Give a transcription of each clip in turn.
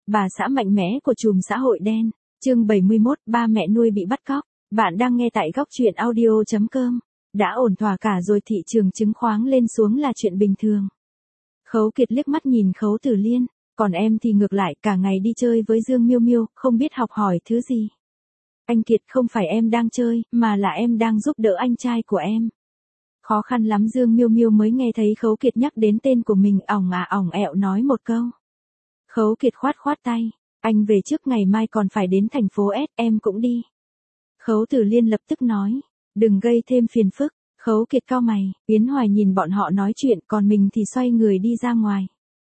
bà xã mạnh mẽ của chùm xã hội đen. Chương 71, ba mẹ nuôi bị bắt cóc. Bạn đang nghe tại góc truyện audio.com. Đã ổn thỏa cả rồi, thị trường chứng khoán lên xuống là chuyện bình thường. Khấu Kiệt liếc mắt nhìn Khấu Tử Liên, còn em thì ngược lại, cả ngày đi chơi với Dương Miêu Miêu, không biết học hỏi thứ gì. Anh Kiệt, không phải em đang chơi, mà là em đang giúp đỡ anh trai của em. Khó khăn lắm Dương Miêu Miêu mới nghe thấy Khấu Kiệt nhắc đến tên của mình, ỏng ẹo nói một câu. Khấu Kiệt khoát tay, anh về trước, ngày mai còn phải đến thành phố S, em cũng đi. Khấu Tử Liên lập tức nói, đừng gây thêm phiền phức. Khấu Kiệt cau mày, Yến Hoài nhìn bọn họ nói chuyện, còn mình thì xoay người đi ra ngoài.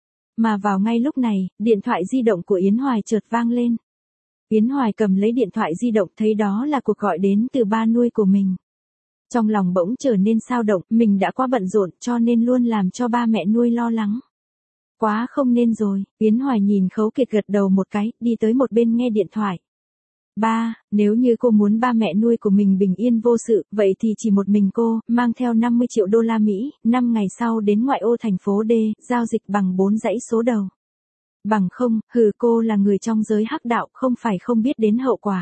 Mà vào ngay lúc này, điện thoại di động của Yến Hoài chợt vang lên. Yến Hoài cầm lấy điện thoại di động, thấy đó là cuộc gọi đến từ ba nuôi của mình. Trong lòng bỗng trở nên xao động, mình đã quá bận rộn cho nên luôn làm cho ba mẹ nuôi lo lắng. Quá không nên rồi. Yến Hoài nhìn Khấu Kiệt gật đầu một cái, đi tới một bên nghe điện thoại. Ba, nếu như cô muốn ba mẹ nuôi của mình bình yên vô sự, vậy thì chỉ một mình cô, mang theo 50 triệu đô la Mỹ, 5 ngày sau đến ngoại ô thành phố D, giao dịch bằng 4 dãy số đầu. Bằng không, cô là người trong giới hắc đạo, không phải không biết đến hậu quả.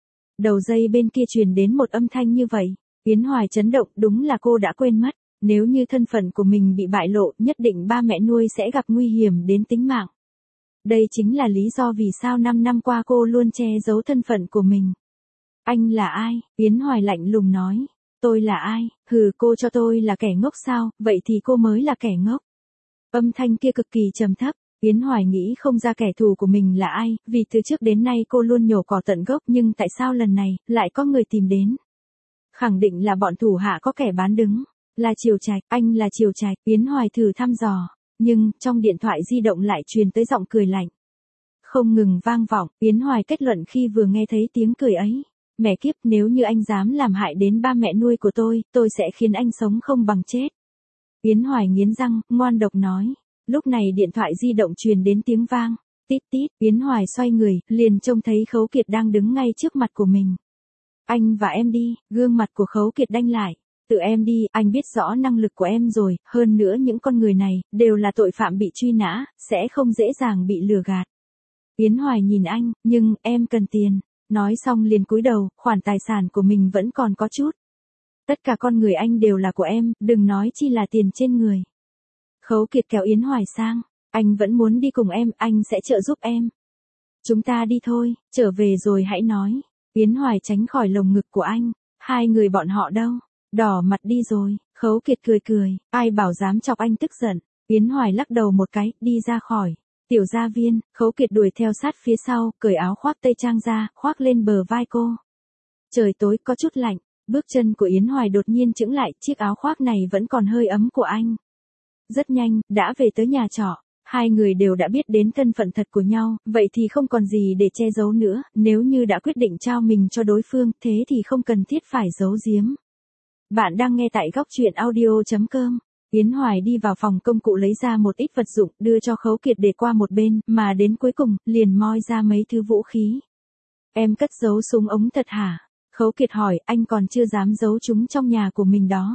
Đầu dây bên kia truyền đến một âm thanh như vậy. Yến Hoài chấn động, đúng là cô đã quên mất. Nếu như thân phận của mình bị bại lộ, nhất định ba mẹ nuôi sẽ gặp nguy hiểm đến tính mạng. Đây chính là lý do vì sao 5 năm qua cô luôn che giấu thân phận của mình. Anh là ai? Yến Hoài lạnh lùng nói. Tôi là ai? Cô cho tôi là kẻ ngốc sao? Vậy thì cô mới là kẻ ngốc. Âm thanh kia cực kỳ trầm thấp. Yến Hoài nghĩ không ra kẻ thù của mình là ai, vì từ trước đến nay cô luôn nhổ cỏ tận gốc, nhưng tại sao lần này lại có người tìm đến? Khẳng định là bọn thủ hạ có kẻ bán đứng. Là Triều Trạch, anh là Triều Trạch. Yến Hoài thử thăm dò, nhưng trong điện thoại di động lại truyền tới giọng cười lạnh. Không ngừng vang vọng, Yến Hoài kết luận khi vừa nghe thấy tiếng cười ấy. Mẹ kiếp, nếu như anh dám làm hại đến ba mẹ nuôi của tôi sẽ khiến anh sống không bằng chết. Yến Hoài nghiến răng, ngoan độc nói. Lúc này điện thoại di động truyền đến tiếng vang. Tít tít, Yến Hoài xoay người, liền trông thấy Khấu Kiệt đang đứng ngay trước mặt của mình. Anh và em đi. Gương mặt của Khấu Kiệt đanh lại. Tự em đi, anh biết rõ năng lực của em rồi, hơn nữa những con người này, đều là tội phạm bị truy nã, sẽ không dễ dàng bị lừa gạt. Yến Hoài nhìn anh, nhưng em cần tiền. Nói xong liền cúi đầu, khoản tài sản của mình vẫn còn có chút. Tất cả con người anh đều là của em, đừng nói chi là tiền trên người. Khấu Kiệt kéo Yến Hoài sang, anh vẫn muốn đi cùng em, anh sẽ trợ giúp em. Chúng ta đi thôi, trở về rồi hãy nói. Yến Hoài tránh khỏi lồng ngực của anh, hai người bọn họ đâu? Đỏ mặt đi rồi. Khấu Kiệt cười, ai bảo dám chọc anh tức giận. Yến Hoài lắc đầu một cái, đi ra khỏi tiểu gia viên. Khấu Kiệt đuổi theo sát phía sau, cởi áo khoác tây trang ra, khoác lên bờ vai cô. Trời tối có chút lạnh, bước chân của Yến Hoài đột nhiên chững lại, chiếc áo khoác này vẫn còn hơi ấm của anh. Rất nhanh, đã về tới nhà trọ. Hai người đều đã biết đến thân phận thật của nhau, vậy thì không còn gì để che giấu nữa, nếu như đã quyết định trao mình cho đối phương, thế thì không cần thiết phải giấu giếm. Bạn đang nghe tại góc truyện audio.com. Yến Hoài đi vào phòng công cụ lấy ra một ít vật dụng, đưa cho Khấu Kiệt để qua một bên, mà đến cuối cùng, liền moi ra mấy thứ vũ khí. Em cất giấu súng ống thật hả? Khấu Kiệt hỏi, anh còn chưa dám giấu chúng trong nhà của mình đó.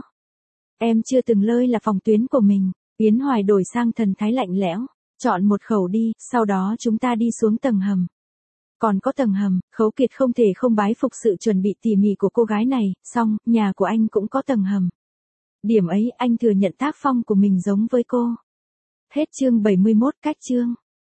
Em chưa từng lơi là phòng tuyến của mình. Yến Hoài đổi sang thần thái lạnh lẽo. Chọn một khẩu đi, sau đó chúng ta đi xuống tầng hầm. Còn có tầng hầm, Khấu Kiệt không thể không bái phục sự chuẩn bị tỉ mỉ của cô gái này, song, nhà của anh cũng có tầng hầm. Điểm ấy anh thừa nhận tác phong của mình giống với cô. Hết chương 71, cách chương.